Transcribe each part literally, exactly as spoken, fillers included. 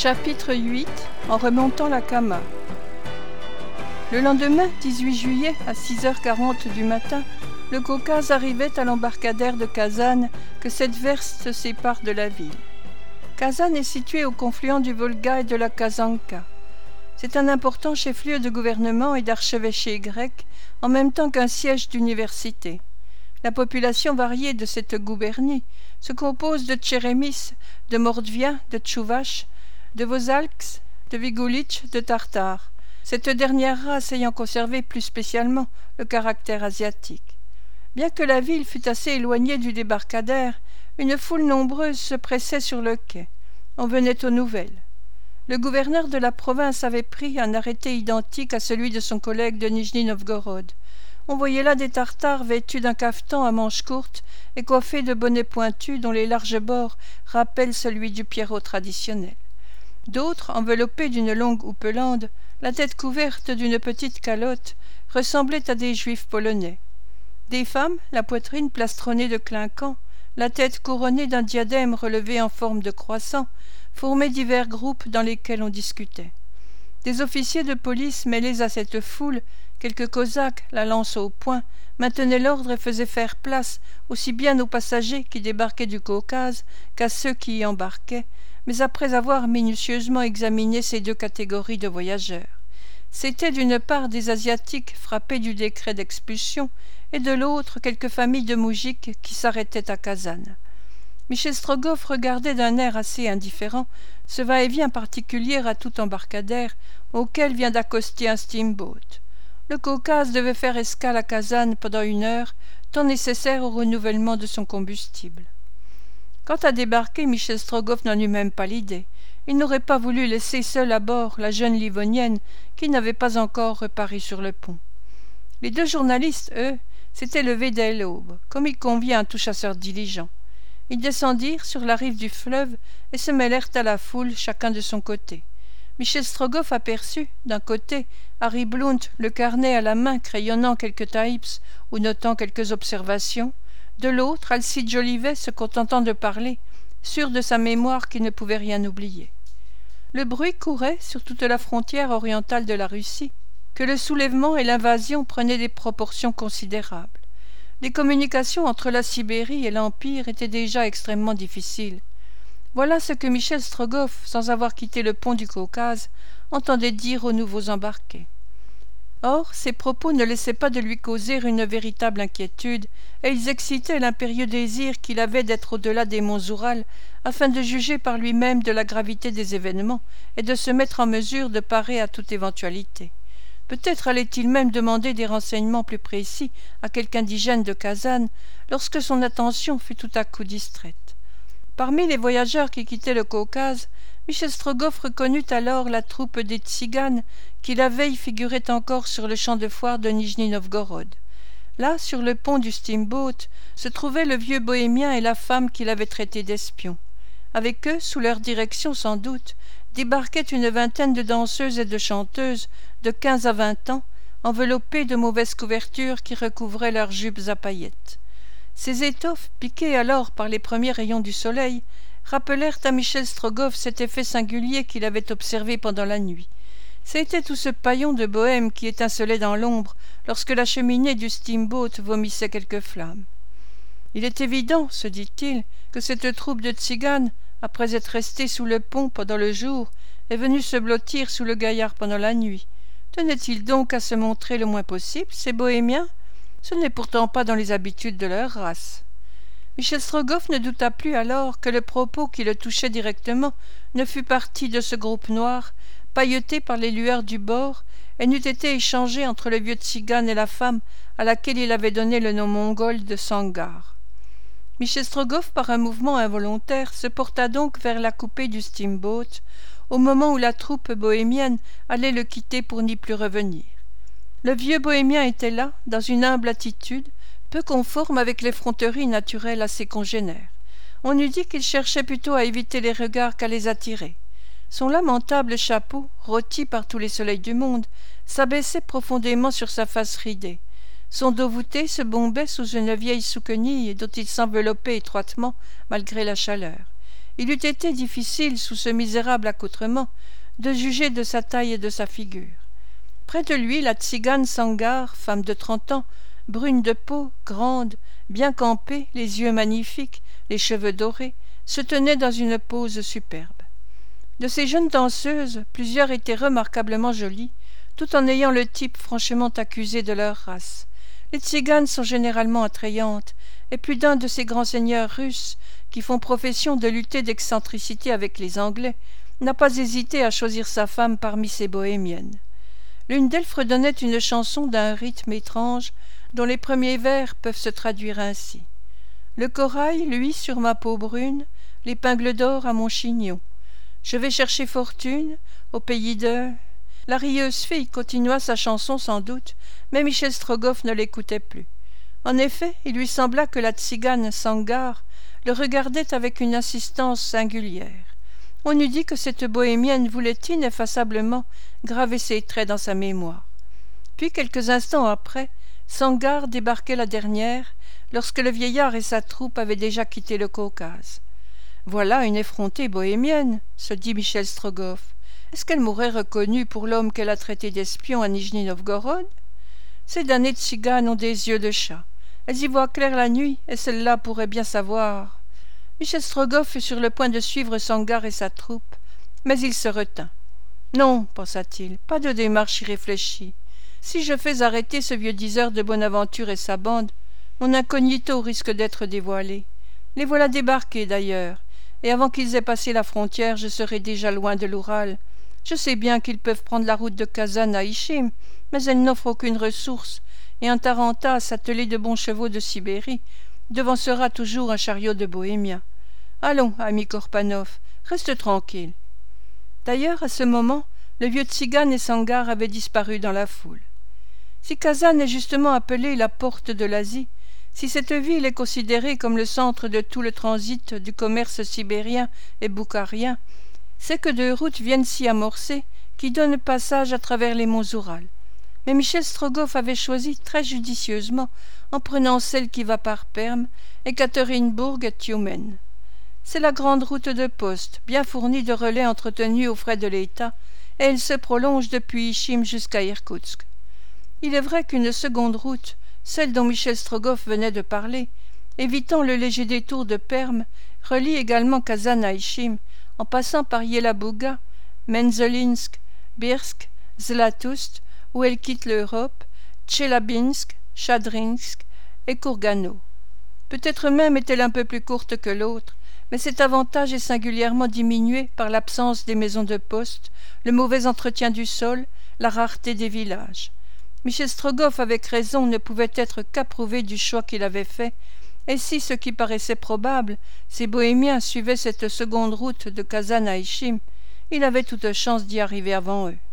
Chapitre huit. En remontant la Kama. Le lendemain, dix-huit juillet, à six heures quarante du matin, le Caucase arrivait à l'embarcadère de Kazan, que cette verste sépare de la ville. Kazan est située au confluent du Volga et de la Kazanka. C'est un important chef-lieu de gouvernement et d'archevêché grec, en même temps qu'un siège d'université. La population variée de cette gouvernie se compose de Tchérémis, de Mordvien, de Tchouvaches, de Vosalks, de Vigoulich, de Tartares, cette dernière race ayant conservé plus spécialement le caractère asiatique. Bien que la ville fût assez éloignée du débarcadère, une foule nombreuse se pressait sur le quai. On venait aux nouvelles. Le gouverneur de la province avait pris un arrêté identique à celui de son collègue de Nijni-Novgorod. On voyait là des Tartares vêtus d'un cafetan à manches courtes et coiffés de bonnets pointus dont les larges bords rappellent celui du pierrot traditionnel. D'autres, enveloppés d'une longue houppelande, la tête couverte d'une petite calotte, ressemblaient à des juifs polonais. Des femmes, la poitrine plastronnée de clinquants, la tête couronnée d'un diadème relevé en forme de croissant, formaient divers groupes dans lesquels on discutait. Des officiers de police mêlés à cette foule, quelques cosaques, la lance au poing, maintenaient l'ordre et faisaient faire place aussi bien aux passagers qui débarquaient du Caucase qu'à ceux qui y embarquaient, mais après avoir minutieusement examiné ces deux catégories de voyageurs. C'étaient d'une part des Asiatiques frappés du décret d'expulsion, et de l'autre quelques familles de moujiks qui s'arrêtaient à Kazan. Michel Strogoff regardait d'un air assez indifférent ce va-et-vient particulier à tout embarcadère auquel vient d'accoster un steamboat. Le Caucase devait faire escale à Kazan pendant une heure, temps nécessaire au renouvellement de son combustible. Quant à débarquer, Michel Strogoff n'en eut même pas l'idée. Il n'aurait pas voulu laisser seule à bord la jeune Livonienne qui n'avait pas encore reparu sur le pont. Les deux journalistes, eux, s'étaient levés dès l'aube, comme il convient à tout chasseur diligent. Ils descendirent sur la rive du fleuve et se mêlèrent à la foule, chacun de son côté. Michel Strogoff aperçut, d'un côté, Harry Blount, le carnet à la main, crayonnant quelques types ou notant quelques observations, de l'autre, Alcide Jolivet se contentant de parler, sûr de sa mémoire qui ne pouvait rien oublier. Le bruit courait sur toute la frontière orientale de la Russie, que le soulèvement et l'invasion prenaient des proportions considérables. Les communications entre la Sibérie et l'Empire étaient déjà extrêmement difficiles. Voilà ce que Michel Strogoff, sans avoir quitté le pont du Caucase, entendait dire aux nouveaux embarqués. Or, ces propos ne laissaient pas de lui causer une véritable inquiétude, et ils excitaient l'impérieux désir qu'il avait d'être au-delà des monts Oural, afin de juger par lui-même de la gravité des événements et de se mettre en mesure de parer à toute éventualité. Peut-être allait-il même demander des renseignements plus précis à quelque indigène de Kazan, lorsque son attention fut tout à coup distraite. Parmi les voyageurs qui quittaient le Caucase, Michel Strogoff reconnut alors la troupe des Tziganes qui la veille figurait encore sur le champ de foire de Nijni-Novgorod. Là, sur le pont du steamboat, se trouvaient le vieux bohémien et la femme qu'il avait traité d'espions. Avec eux, sous leur direction sans doute, débarquait une vingtaine de danseuses et de chanteuses de quinze à vingt ans, enveloppées de mauvaises couvertures qui recouvraient leurs jupes à paillettes. Ces étoffes, piquées alors par les premiers rayons du soleil, rappelèrent à Michel Strogoff cet effet singulier qu'il avait observé pendant la nuit. C'était tout ce paillon de bohème qui étincelait dans l'ombre lorsque la cheminée du steamboat vomissait quelques flammes. Il est évident, se dit-il, que cette troupe de tziganes, après être restée sous le pont pendant le jour, est venue se blottir sous le gaillard pendant la nuit. Tenaient-ils donc à se montrer le moins possible, ces bohémiens ? Ce n'est pourtant pas dans les habitudes de leur race. Michel Strogoff ne douta plus alors que le propos qui le touchait directement ne fût parti de ce groupe noir, pailleté par les lueurs du bord, et n'eût été échangé entre le vieux tzigane et la femme à laquelle il avait donné le nom mongol de Sangar. Michel Strogoff, par un mouvement involontaire, se porta donc vers la coupée du steamboat, au moment où la troupe bohémienne allait le quitter pour n'y plus revenir. Le vieux bohémien était là, dans une humble attitude, peu conforme avec l'effronterie naturelle à ses congénères. On eût dit qu'il cherchait plutôt à éviter les regards qu'à les attirer. Son lamentable chapeau, rôti par tous les soleils du monde, s'abaissait profondément sur sa face ridée. Son dos voûté se bombait sous une vieille souquenille dont il s'enveloppait étroitement malgré la chaleur. il eût été difficile, sous ce misérable accoutrement, de juger de sa taille et de sa figure. Près de lui, la tzigane Sangar, femme de trente ans, brune de peau, grande, bien campée, les yeux magnifiques, les cheveux dorés, se tenait dans une pose superbe. De ces jeunes danseuses, plusieurs étaient remarquablement jolies, tout en ayant le type franchement accusé de leur race. Les tziganes sont généralement attrayantes, et plus d'un de ces grands seigneurs russes, qui font profession de lutter d'excentricité avec les Anglais, n'a pas hésité à choisir sa femme parmi ces bohémiennes. L'une d'elles fredonnait une chanson d'un rythme étrange, dont les premiers vers peuvent se traduire ainsi. Le corail, lui, sur ma peau brune, l'épingle d'or à mon chignon. Je vais chercher fortune au pays de... La rieuse fille continua sa chanson sans doute, mais Michel Strogoff ne l'écoutait plus. En effet, il lui sembla que la tzigane Sangar le regardait avec une insistance singulière. On eût dit que cette bohémienne voulait ineffaçablement graver ses traits dans sa mémoire. Puis, quelques instants après, Sangar débarquait la dernière, lorsque le vieillard et sa troupe avaient déjà quitté le Caucase. « Voilà une effrontée bohémienne, » se dit Michel Strogoff. « Est-ce qu'elle m'aurait reconnu pour l'homme qu'elle a traité d'espion à Nijni-Novgorod ? Ces damnées tziganes ont des yeux de chat. Elles y voient clair la nuit, et celle-là pourrait bien savoir. » Michel Strogoff fut sur le point de suivre Sangar et sa troupe, mais il se retint. « Non, pensa-t-il, pas de démarche irréfléchie. Si je fais arrêter ce vieux diseur de Bonaventure et sa bande, mon incognito risque d'être dévoilé. Les voilà débarqués, d'ailleurs, et avant qu'ils aient passé la frontière, je serai déjà loin de l'Oural. Je sais bien qu'ils peuvent prendre la route de Kazan à Ichim, mais elle n'offre aucune ressource, et un tarantas attelé de bons chevaux de Sibérie devancera toujours un chariot de Bohémiens. Allons, ami Korpanov, reste tranquille. » D'ailleurs, à ce moment, le vieux tzigane et Sangar avaient disparu dans la foule. Si Kazan est justement appelée la porte de l'Asie, si cette ville est considérée comme le centre de tout le transit du commerce sibérien et boukharien, c'est que deux routes viennent s'y amorcer qui donnent passage à travers les monts Oural. Mais Michel Strogoff avait choisi très judicieusement en prenant celle qui va par Perm, Ekaterinbourg et Tioumen. C'est la grande route de poste, bien fournie de relais entretenus aux frais de l'État, et elle se prolonge depuis Ichim jusqu'à Irkoutsk. Il est vrai qu'une seconde route, celle dont Michel Strogoff venait de parler, évitant le léger détour de Perm, relie également Kazan à Ichim, en passant par Yelabouga, Menzelinsk, Birsk, Zlatoust, où elle quitte l'Europe, Tchelabinsk, Chadrinsk et Kourgano. Peut-être même est-elle un peu plus courte que l'autre, mais cet avantage est singulièrement diminué par l'absence des maisons de poste, le mauvais entretien du sol, la rareté des villages. Michel Strogoff, avec raison, ne pouvait être qu'approuvé du choix qu'il avait fait, et si, ce qui paraissait probable, ces bohémiens suivaient cette seconde route de Kazan à Ichim, il avait toute chance d'y arriver avant eux.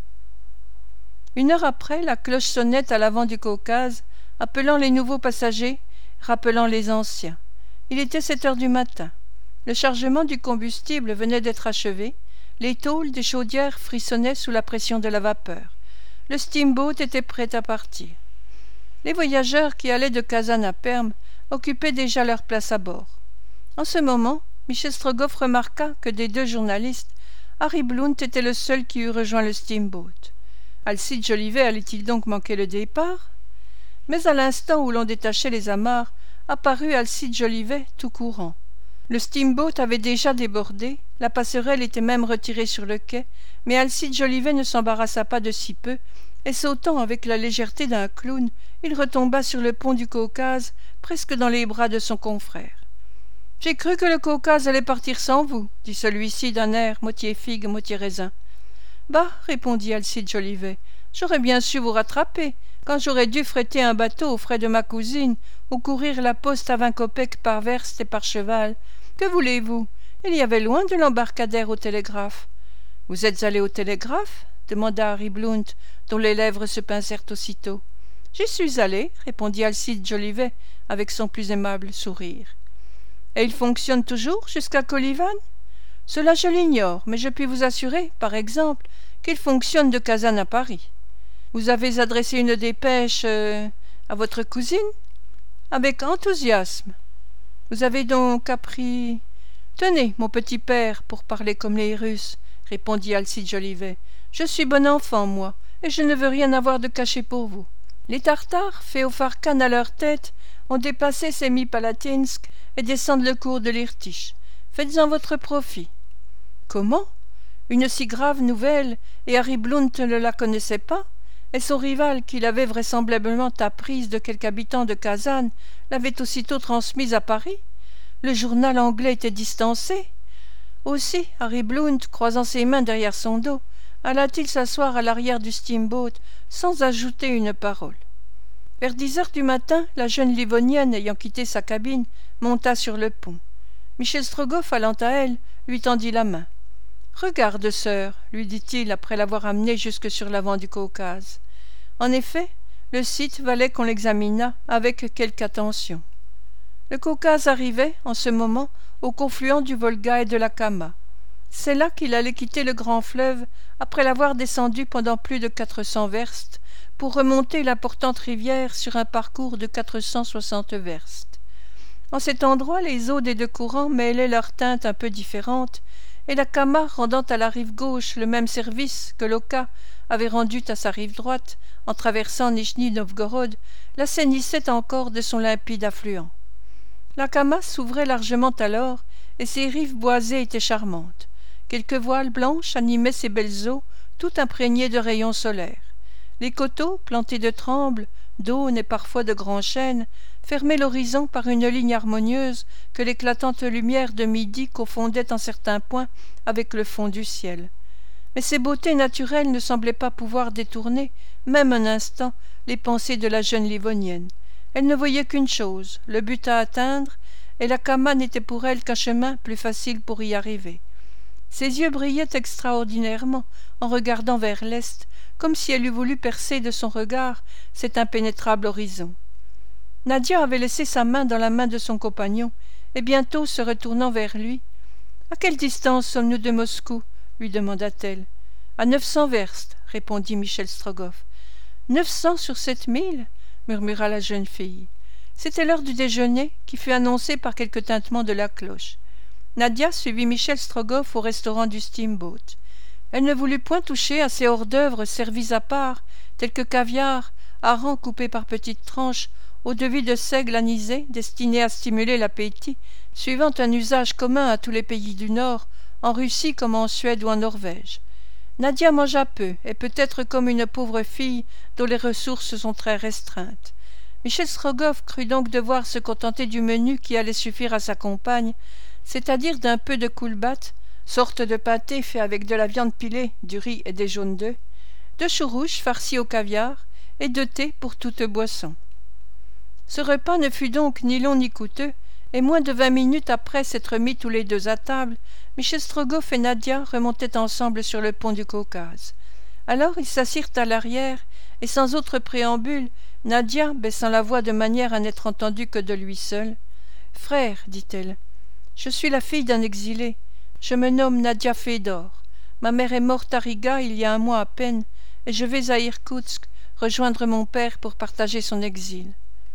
Une heure après, la cloche sonnait à l'avant du Caucase, appelant les nouveaux passagers, rappelant les anciens. Il était sept heures du matin. Le chargement du combustible venait d'être achevé, les tôles des chaudières frissonnaient sous la pression de la vapeur. Le steamboat était prêt à partir. Les voyageurs qui allaient de Kazan à Perm occupaient déjà leur place à bord. En ce moment, Michel Strogoff remarqua que des deux journalistes, Harry Blount était le seul qui eût rejoint le steamboat. Alcide Jolivet allait-il donc manquer le départ? Mais à l'instant où l'on détachait les amarres, apparut Alcide Jolivet tout courant. Le steamboat avait déjà débordé, la passerelle était même retirée sur le quai, mais Alcide Jolivet ne s'embarrassa pas de si peu, et sautant avec la légèreté d'un clown, il retomba sur le pont du Caucase, presque dans les bras de son confrère. « J'ai cru que le Caucase allait partir sans vous, » dit celui-ci d'un air moitié figue, moitié raisin. « Bah, » répondit Alcide Jolivet, « j'aurais bien su vous rattraper, quand j'aurais dû fretter un bateau aux frais de ma cousine, ou courir la poste à vingt kopecks par verste et par cheval. Que voulez-vous? Il y avait loin de l'embarcadère au télégraphe. »« Vous êtes allé au télégraphe ?» demanda Harry Blount, dont les lèvres se pincèrent aussitôt. « J'y suis allé, » répondit Alcide Jolivet, avec son plus aimable sourire. « Et il fonctionne toujours jusqu'à Kolyvan ? » ?»« Cela je l'ignore, mais je puis vous assurer, par exemple, qu'il fonctionne de Kazan à Paris. »« Vous avez adressé une dépêche euh, à votre cousine ? » ?»« Avec enthousiasme. »« Vous avez donc appris... » Tenez, mon petit père, pour parler comme les Russes, répondit Alcide Jolivet. Je suis bon enfant, moi, et je ne veux rien avoir de caché pour vous. Les Tartares, Féofarkhan à leur tête, ont dépassé Semipalatinsk et descendent le cours de l'Irtych. Faites-en votre profit. Comment? Une si grave nouvelle, et Harry Blount ne la connaissait pas, et son rival, qui l'avait vraisemblablement apprise de quelque habitant de Kazan, l'avait aussitôt transmise à Paris. Le journal anglais était distancé. Aussi, Harry Blount, croisant ses mains derrière son dos, alla-t-il s'asseoir à l'arrière du steamboat sans ajouter une parole. Vers dix heures du matin, la jeune Livonienne, ayant quitté sa cabine, monta sur le pont. Michel Strogoff, allant à elle, lui tendit la main. « Regarde, sœur, lui dit-il après l'avoir amenée jusque sur l'avant du Caucase. En effet, le site valait qu'on l'examinât avec quelque attention. Le Caucase arrivait, en ce moment, au confluent du Volga et de la Kama. C'est là qu'il allait quitter le grand fleuve, après l'avoir descendu pendant plus de quatre cents verstes, pour remonter l'importante rivière sur un parcours de quatre cent soixante verstes. En cet endroit, les eaux des deux courants mêlaient leurs teintes un peu différentes, et la Kama, rendant à la rive gauche le même service que l'Oka avait rendu à sa rive droite, en traversant Nijni-Novgorod, l'assainissait encore de son limpide affluent. La Kama s'ouvrait largement alors, et ses rives boisées étaient charmantes. Quelques voiles blanches animaient ces belles eaux, tout imprégnées de rayons solaires. Les coteaux, plantés de trembles, d'aunes et parfois de grands chênes, fermaient l'horizon par une ligne harmonieuse que l'éclatante lumière de midi confondait en certains points avec le fond du ciel. Mais ces beautés naturelles ne semblaient pas pouvoir détourner, même un instant, les pensées de la jeune Livonienne. Elle ne voyait qu'une chose, le but à atteindre, et la Kama n'était pour elle qu'un chemin plus facile pour y arriver. Ses yeux brillaient extraordinairement en regardant vers l'est, comme si elle eût voulu percer de son regard cet impénétrable horizon. Nadia avait laissé sa main dans la main de son compagnon, et bientôt se retournant vers lui, « À quelle distance sommes-nous de Moscou ?» lui demanda-t-elle. « À neuf cents verstes, » répondit Michel Strogoff. « Neuf cents sur sept mille ?» murmura la jeune fille. C'était l'heure du déjeuner, qui fut annoncée par quelques tintements de la cloche. Nadia suivit Michel Strogoff au restaurant du steamboat. Elle ne voulut point toucher à ces hors-d'œuvre servis à part, tels que caviar, harengs coupés par petites tranches, eau-de-vie de seigle anisée, destinée à stimuler l'appétit, suivant un usage commun à tous les pays du Nord, en Russie comme en Suède ou en Norvège. Nadia mangea peu, et peut-être comme une pauvre fille dont les ressources sont très restreintes. Michel Strogoff crut donc devoir se contenter du menu qui allait suffire à sa compagne, c'est-à-dire d'un peu de koulbat, sorte de pâté fait avec de la viande pilée, du riz et des jaunes d'œufs, de choux rouges farcis au caviar, et de thé pour toute boisson. Ce repas ne fut donc ni long ni coûteux, et moins de vingt minutes après s'être mis tous les deux à table, Michel Strogoff et Nadia remontaient ensemble sur le pont du Caucase. Alors ils s'assirent à l'arrière, et sans autre préambule, Nadia, baissant la voix de manière à n'être entendue que de lui seul, « Frère, dit-elle, je suis la fille d'un exilé. Je me nomme Nadia Fédor. Ma mère est morte à Riga il y a un mois à peine, et je vais à Irkoutsk rejoindre mon père pour partager son exil. »«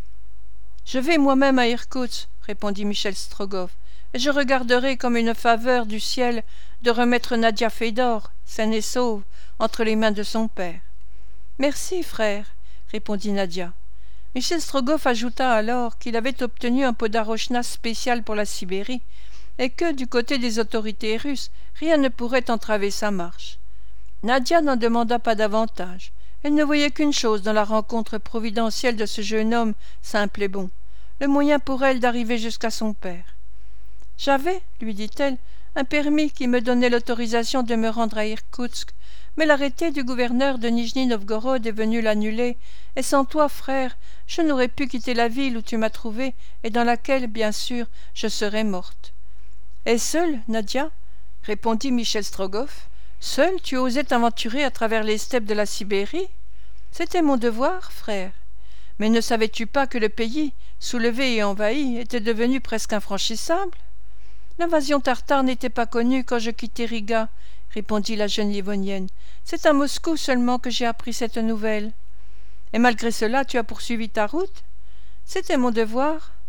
Je vais moi-même à Irkoutsk, » répondit Michel Strogoff, « et je regarderai comme une faveur du ciel de remettre Nadia Fédor, saine et sauve, entre les mains de son père. »« Merci, frère, » répondit Nadia. Michel Strogoff ajouta alors qu'il avait obtenu un podarochna spécial pour la Sibérie, et que, du côté des autorités russes, rien ne pourrait entraver sa marche. Nadia n'en demanda pas davantage. Elle ne voyait qu'une chose dans la rencontre providentielle de ce jeune homme simple et bon, le moyen pour elle d'arriver jusqu'à son père. « J'avais, lui dit-elle, un permis qui me donnait l'autorisation de me rendre à Irkoutsk, mais l'arrêté du gouverneur de Nijni-Novgorod est venu l'annuler, et sans toi, frère, je n'aurais pu quitter la ville où tu m'as trouvée et dans laquelle, bien sûr, je serais morte. »« Et seule, Nadia ?» répondit Michel Strogoff. « Seule, tu osais t'aventurer à travers les steppes de la Sibérie ? C'était mon devoir, frère. Mais ne savais-tu pas que le pays, soulevé et envahi, était devenu presque infranchissable ? L'invasion tartare n'était pas connue quand je quittai Riga, répondit la jeune Livonienne. C'est à Moscou seulement que j'ai appris cette nouvelle. Et malgré cela, tu as poursuivi ta route ? C'était mon devoir.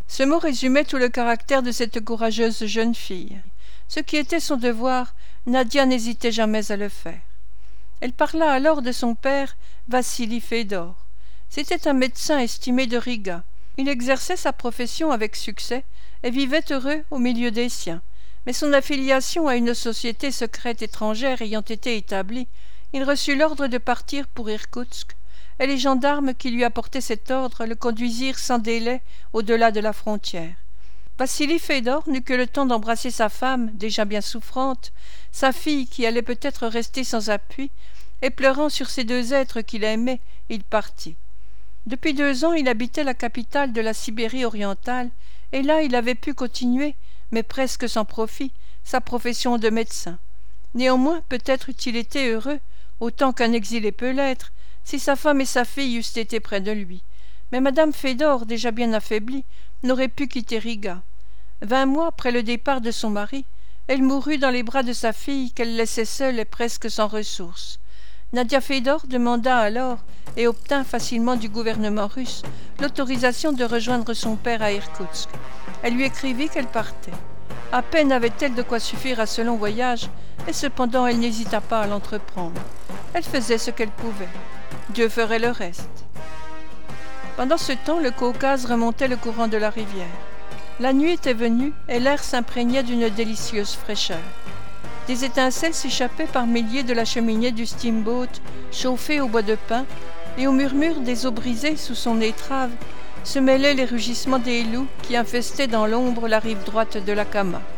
Ce mot résumait tout le caractère de cette courageuse jeune fille. Ce qui était son devoir, Nadia n'hésitait jamais à le faire. Elle parla alors de son père, Vassili Fédor. C'était un médecin estimé de Riga. Il exerçait sa profession avec succès et vivait heureux au milieu des siens. Mais son affiliation à une société secrète étrangère ayant été établie, il reçut l'ordre de partir pour Irkoutsk, et les gendarmes qui lui apportaient cet ordre le conduisirent sans délai au-delà de la frontière. Vassili Fédor n'eut que le temps d'embrasser sa femme, déjà bien souffrante, sa fille qui allait peut-être rester sans appui, et pleurant sur ces deux êtres qu'il aimait, il partit. Depuis deux ans, il habitait la capitale de la Sibérie orientale, et là il avait pu continuer, mais presque sans profit, sa profession de médecin. Néanmoins, peut-être eût-il été heureux, autant qu'un exilé peut l'être, si sa femme et sa fille eussent été près de lui. Mais madame Fédor, déjà bien affaiblie, n'aurait pu quitter Riga. Vingt mois après le départ de son mari, elle mourut dans les bras de sa fille qu'elle laissait seule et presque sans ressources. Nadia Fédor demanda alors, et obtint facilement du gouvernement russe, l'autorisation de rejoindre son père à Irkoutsk. Elle lui écrivit qu'elle partait. À peine avait-elle de quoi suffire à ce long voyage, et cependant elle n'hésita pas à l'entreprendre. Elle faisait ce qu'elle pouvait. Dieu ferait le reste. Pendant ce temps, le Caucase remontait le courant de la rivière. La nuit était venue et l'air s'imprégnait d'une délicieuse fraîcheur. Des étincelles s'échappaient par milliers de la cheminée du steamboat chauffé au bois de pin, et au murmure des eaux brisées sous son étrave se mêlaient les rugissements des loups qui infestaient dans l'ombre la rive droite de la Kama.